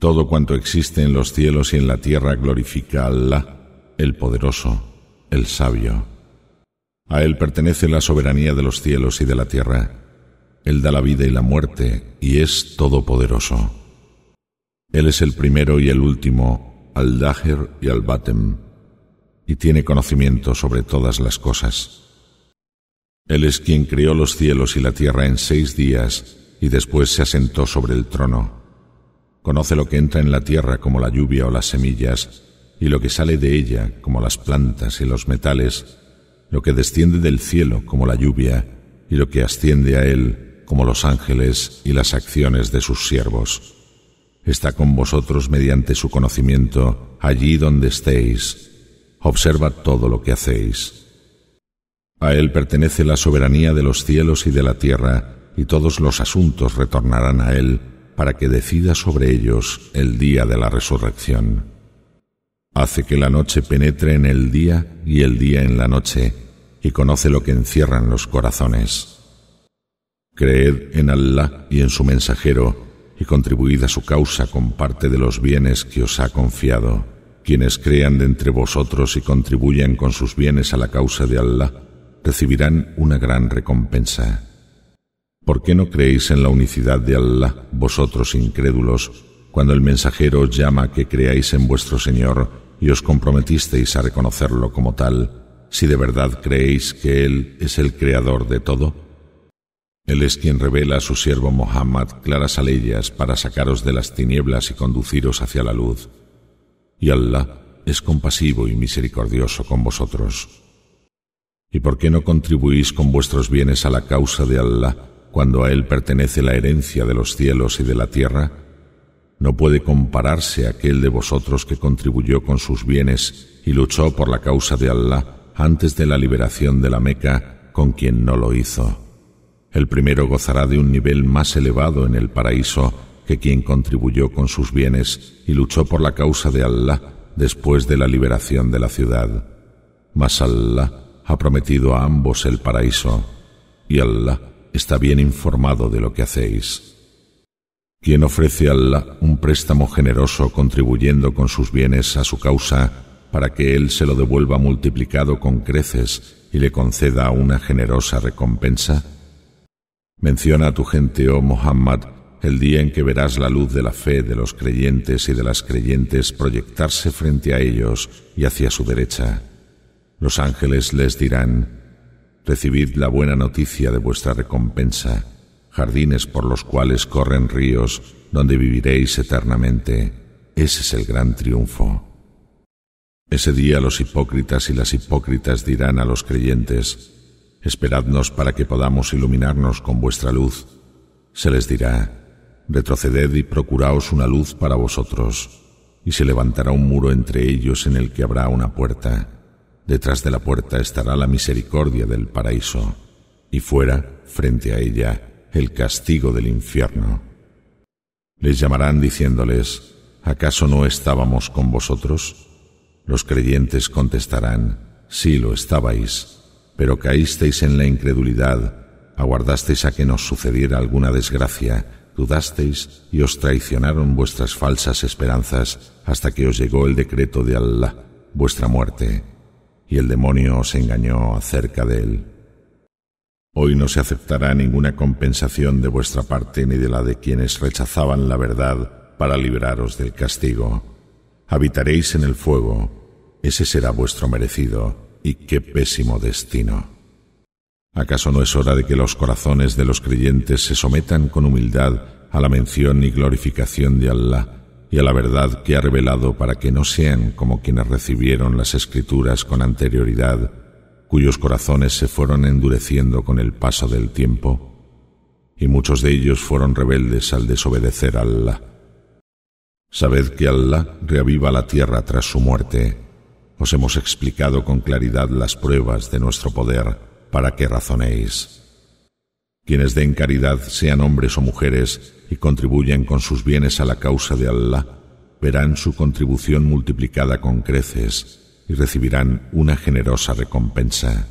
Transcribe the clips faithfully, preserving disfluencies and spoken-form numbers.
Todo cuanto existe en los cielos y en la tierra glorifica a Allah, el poderoso, el sabio. A Él pertenece la soberanía de los cielos y de la tierra. Él da la vida y la muerte, y es todopoderoso. Él es el primero y el último, Al-Dahir y Al-Batem, y tiene conocimiento sobre todas las cosas. Él es quien creó los cielos y la tierra en seis días, y después se asentó sobre el trono. Conoce lo que entra en la tierra como la lluvia o las semillas, y lo que sale de ella como las plantas y los metales, lo que desciende del cielo como la lluvia, y lo que asciende a Él como los ángeles y las acciones de sus siervos. Está con vosotros mediante su conocimiento, allí donde estéis. Observa todo lo que hacéis. A Él pertenece la soberanía de los cielos y de la tierra, y todos los asuntos retornarán a Él, para que decida sobre ellos el día de la resurrección. Hace que la noche penetre en el día y el día en la noche, y conoce lo que encierran los corazones. Creed en Allah y en su mensajero, y contribuid a su causa con parte de los bienes que os ha confiado. Quienes crean de entre vosotros y contribuyan con sus bienes a la causa de Allah, recibirán una gran recompensa. ¿Por qué no creéis en la unicidad de Allah, vosotros incrédulos, cuando el mensajero os llama a que creáis en vuestro Señor y os comprometisteis a reconocerlo como tal, si de verdad creéis que Él es el creador de todo? Él es quien revela a su siervo Muhammad claras aleyas para sacaros de las tinieblas y conduciros hacia la luz. Y Allah es compasivo y misericordioso con vosotros. ¿Y por qué no contribuís con vuestros bienes a la causa de Allah, cuando a Él pertenece la herencia de los cielos y de la tierra? No puede compararse aquel de vosotros que contribuyó con sus bienes y luchó por la causa de Allah antes de la liberación de la Meca con quien no lo hizo. El primero gozará de un nivel más elevado en el paraíso que quien contribuyó con sus bienes y luchó por la causa de Allah después de la liberación de la ciudad. Mas Allah ha prometido a ambos el paraíso, y Allah está bien informado de lo que hacéis. Quien ofrece a Allah un préstamo generoso contribuyendo con sus bienes a su causa para que Él se lo devuelva multiplicado con creces y le conceda una generosa recompensa? Menciona a tu gente, oh Muhammad, el día en que verás la luz de la fe de los creyentes y de las creyentes proyectarse frente a ellos y hacia su derecha. Los ángeles les dirán: recibid la buena noticia de vuestra recompensa, jardines por los cuales corren ríos, donde viviréis eternamente. Ese es el gran triunfo. Ese día los hipócritas y las hipócritas dirán a los creyentes: esperadnos para que podamos iluminarnos con vuestra luz. Se les dirá: retroceded y procuraos una luz para vosotros, y se levantará un muro entre ellos en el que habrá una puerta. Detrás de la puerta estará la misericordia del paraíso, y fuera, frente a ella, el castigo del infierno. Les llamarán diciéndoles: ¿acaso no estábamos con vosotros? Los creyentes contestarán: sí lo estabais, pero caísteis en la incredulidad, aguardasteis a que nos sucediera alguna desgracia, dudasteis y os traicionaron vuestras falsas esperanzas hasta que os llegó el decreto de Allah, vuestra muerte, y el demonio os engañó acerca de él. Hoy no se aceptará ninguna compensación de vuestra parte ni de la de quienes rechazaban la verdad para libraros del castigo. Habitaréis en el fuego, ese será vuestro merecido, y qué pésimo destino. ¿Acaso no es hora de que los corazones de los creyentes se sometan con humildad a la mención y glorificación de Allah y a la verdad que ha revelado, para que no sean como quienes recibieron las escrituras con anterioridad, cuyos corazones se fueron endureciendo con el paso del tiempo? Y muchos de ellos fueron rebeldes al desobedecer a Allah. Sabed que Allah reaviva la tierra tras su muerte. Os hemos explicado con claridad las pruebas de nuestro poder, para que razonéis. Quienes den caridad, sean hombres o mujeres, y contribuyan con sus bienes a la causa de Allah, verán su contribución multiplicada con creces y recibirán una generosa recompensa.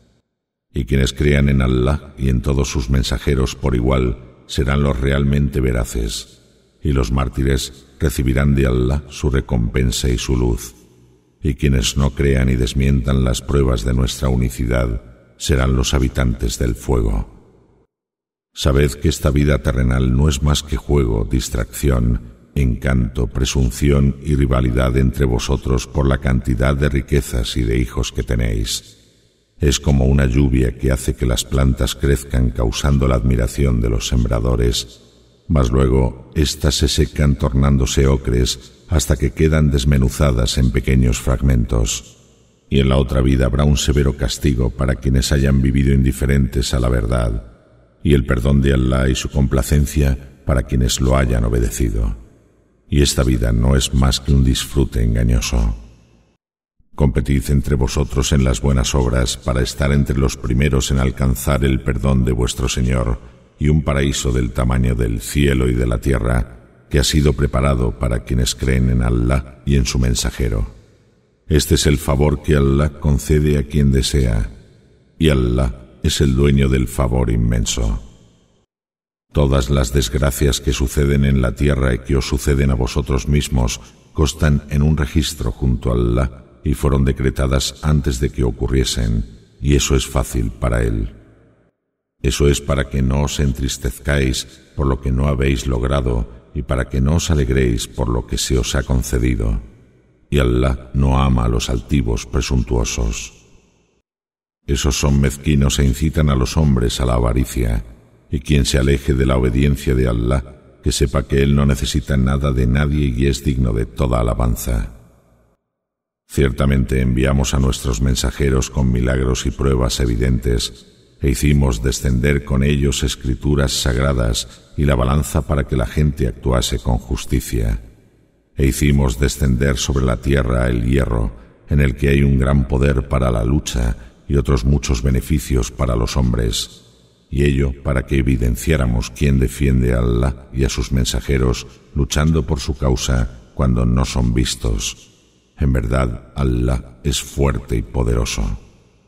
Y quienes crean en Allah y en todos sus mensajeros por igual serán los realmente veraces. y los mártires recibirán de Allah su recompensa y su luz, y quienes no crean y desmientan las pruebas de nuestra unicidad serán los habitantes del fuego. Sabed que esta vida terrenal no es más que juego, distracción, encanto, presunción y rivalidad entre vosotros por la cantidad de riquezas y de hijos que tenéis. Es como una lluvia que hace que las plantas crezcan causando la admiración de los sembradores, mas luego éstas se secan tornándose ocres hasta que quedan desmenuzadas en pequeños fragmentos. Y en la otra vida habrá un severo castigo para quienes hayan vivido indiferentes a la verdad, y el perdón de Allah y su complacencia para quienes lo hayan obedecido. Y esta vida no es más que un disfrute engañoso. Competid entre vosotros en las buenas obras para estar entre los primeros en alcanzar el perdón de vuestro Señor y un paraíso del tamaño del cielo y de la tierra que ha sido preparado para quienes creen en Allah y en su mensajero. Este es el favor que Allah concede a quien desea, y Allah es el dueño del favor inmenso. Todas las desgracias que suceden en la tierra y que os suceden a vosotros mismos constan en un registro junto a Allah y fueron decretadas antes de que ocurriesen, y eso es fácil para Él. Eso es para que no os entristezcáis por lo que no habéis logrado y para que no os alegréis por lo que se os ha concedido. Y Allah no ama a los altivos presuntuosos. Esos son mezquinos e incitan a los hombres a la avaricia, y quien se aleje de la obediencia de Allah, que sepa que Él no necesita nada de nadie y es digno de toda alabanza. Ciertamente enviamos a nuestros mensajeros con milagros y pruebas evidentes, e hicimos descender con ellos escrituras sagradas y la balanza para que la gente actuase con justicia. E hicimos descender sobre la tierra el hierro, en el que hay un gran poder para la lucha y otros muchos beneficios para los hombres, y ello para que evidenciáramos quién defiende a Allah y a sus mensajeros luchando por su causa cuando no son vistos. En verdad, Allah es fuerte y poderoso.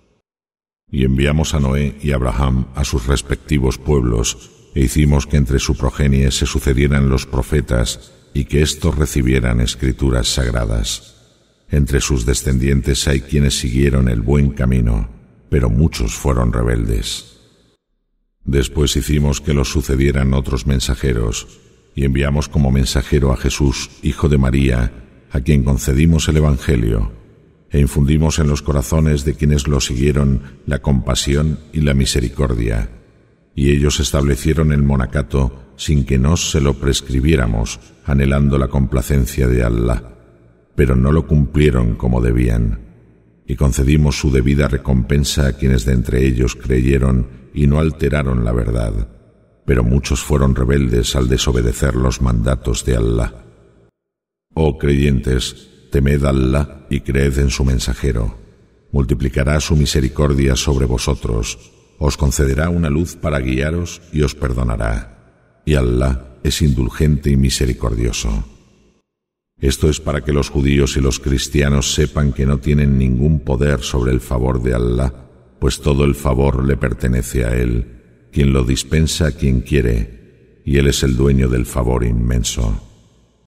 Y enviamos a Noé y a Abraham a sus respectivos pueblos, e hicimos que entre su progenie se sucedieran los profetas y que éstos recibieran escrituras sagradas. Entre sus descendientes hay quienes siguieron el buen camino, pero muchos fueron rebeldes. Después hicimos que los sucedieran otros mensajeros, y enviamos como mensajero a Jesús, hijo de María, a quien concedimos el Evangelio, e infundimos en los corazones de quienes lo siguieron la compasión y la misericordia, y ellos establecieron el monacato sin que nos se lo prescribiéramos, anhelando la complacencia de Allah, pero no lo cumplieron como debían, y concedimos su debida recompensa a quienes de entre ellos creyeron y no alteraron la verdad, pero muchos fueron rebeldes al desobedecer los mandatos de Allah. Oh creyentes, temed a Allah y creed en su mensajero. Multiplicará su misericordia sobre vosotros, os concederá una luz para guiaros y os perdonará. Y Allah es indulgente y misericordioso. Esto es para que los judíos y los cristianos sepan que no tienen ningún poder sobre el favor de Allah, pues todo el favor le pertenece a Él, quien lo dispensa a quien quiere, y Él es el dueño del favor inmenso.